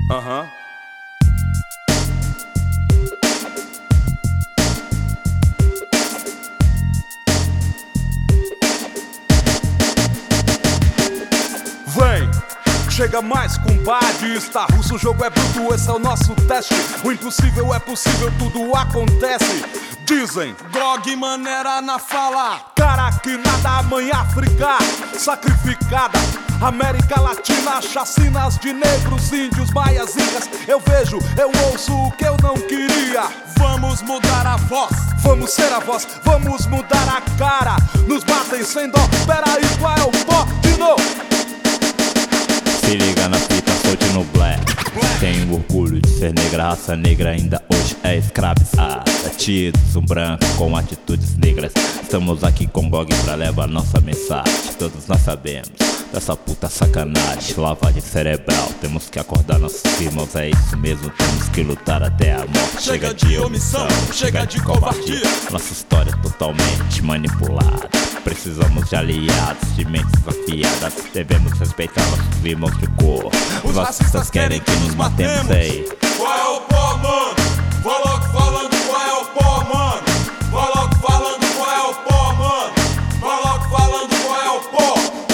Vem, chega mais, compadre. Está russo, o jogo é bruto, esse é o nosso teste. O impossível é possível, tudo acontece. Dizem, Grog maneira na fala. cara que nada, mãe África sacrificada, América Latina, chacinas de negros, índios, maias, incas. Eu vejo, eu ouço o que eu não queria. Vamos mudar a voz. Vamos ser a voz, vamos mudar a cara. Nos batem sem dó, peraí, qual é o pó de novo? Se liga na fita, solte no black. Tenho orgulho de ser negra, raça negra ainda hoje é escravizada. Tidos, um branco com atitudes negras. Estamos aqui com Gog pra levar nossa mensagem. Todos nós sabemos dessa puta sacanagem, lavagem cerebral. Temos que acordar nossos irmãos, é isso mesmo, temos que lutar até a morte. Chega de omissão, chega de covardia. Nossa história é totalmente manipulada. Precisamos de aliados, de mentes afiadas. Devemos respeitar nossos irmãos de cor. Os racistas querem que nos matemos. Ei. Qual é o pó, mano? Vou logo falando qual é o pó, mano. Vou logo falando qual é o pó, mano. Vou logo falando qual é o pó.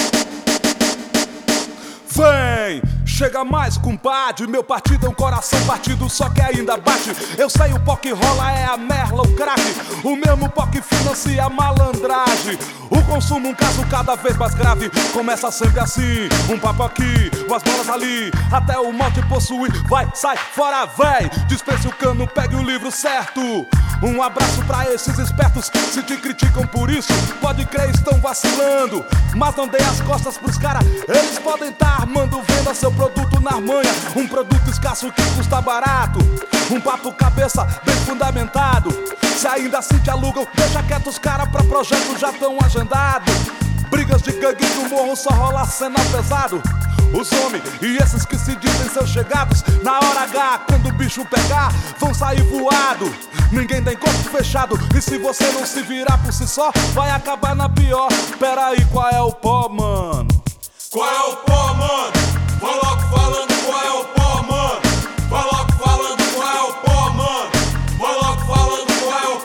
Vem, chega mais, compadre. Meu partido é um coração partido, só que ainda bate. Eu sei o pó que rola é a merla, o crack. O mesmo pó que financia a malandragem. O consumo, um caso cada vez mais grave. Começa sempre assim, um papo aqui, umas bolas ali, até o mal te possuir. Vai, sai, fora, véi. Dispense o cano, pegue o livro certo. Um abraço pra esses espertos. Se te criticam por isso, pode crer, estão vacilando. Mas não dê as costas pros caras. Eles podem estar armando venda seu produto na Armanha. Um produto escasso que custa barato. Um papo cabeça bem fundamentado. Se ainda assim te alugam, deixa quieto os caras pra projeto já tão agendado. Brigas de gangue no morro só rola cena pesado. Os homens e esses que se dizem seus chegados, na hora H, quando o bicho pegar, vão sair voado. Ninguém tem corpo fechado, e se você não se virar por si só, vai acabar na pior. Peraí, qual é o pó, mano? Qual é o pó, mano? Vou logo falando qual é o pó, mano. Vou logo falando qual é o pó, mano. Vou logo falando qual é o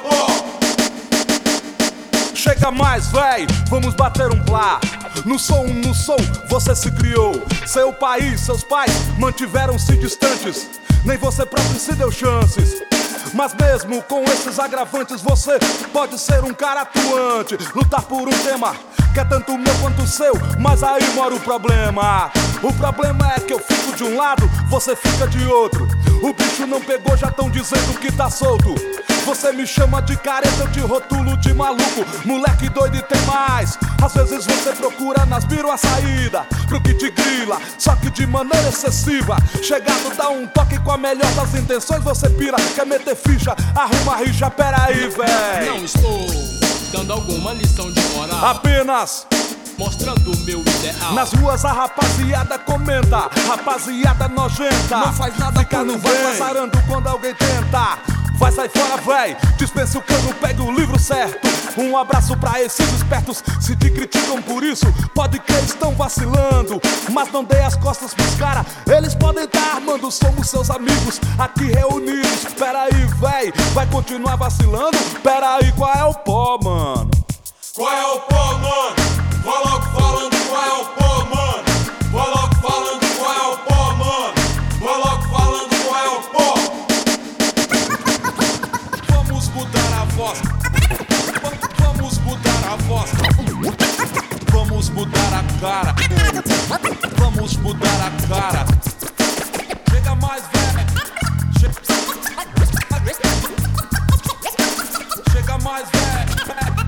pó. Chega mais, véi, vamos bater um plá. No som, você se criou. Seu país, seus pais mantiveram-se distantes. Nem você próprio se deu chances. Mas mesmo com esses agravantes, você pode ser um cara atuante. Lutar por um tema que é tanto meu quanto o seu. Mas aí mora o problema. O problema é que eu fico de um lado, você fica de outro. O bicho não pegou, já tão dizendo que tá solto. Você me chama de careta, eu te rotulo de maluco. Moleque doido e tem mais. Às vezes você procura nas biro a saída pro que te grila, só que de maneira excessiva. Chegado dá um toque com a melhor das intenções, você pira, quer meter ficha, arruma rixa. Peraí, véi, não estou dando alguma lição de moral, apenas mostrando o meu ideal. nas ruas a rapaziada comenta, rapaziada nojenta. Não faz nada fica por no ninguém. vai passarando quando alguém tenta. Vai sair fora, véi, dispense o cano, pegue o livro certo. Um abraço pra esses espertos. Se te criticam por isso, pode crer, estão vacilando. Mas não dê as costas pros caras, eles podem estar armando. Somos seus amigos aqui reunidos. Peraí, véi, vai continuar vacilando? Peraí, qual é o pó, mano? Qual é o pó, mano? Vou logo falando qual é o pó, mano. Vou logo falando qual é o pó, mano. Vou logo falando qual é o pó. Vamos mudar a voz. Vamos mudar a voz. Vamos mudar a cara. Vamos mudar a cara. Chega mais, velho. Chega mais, velho.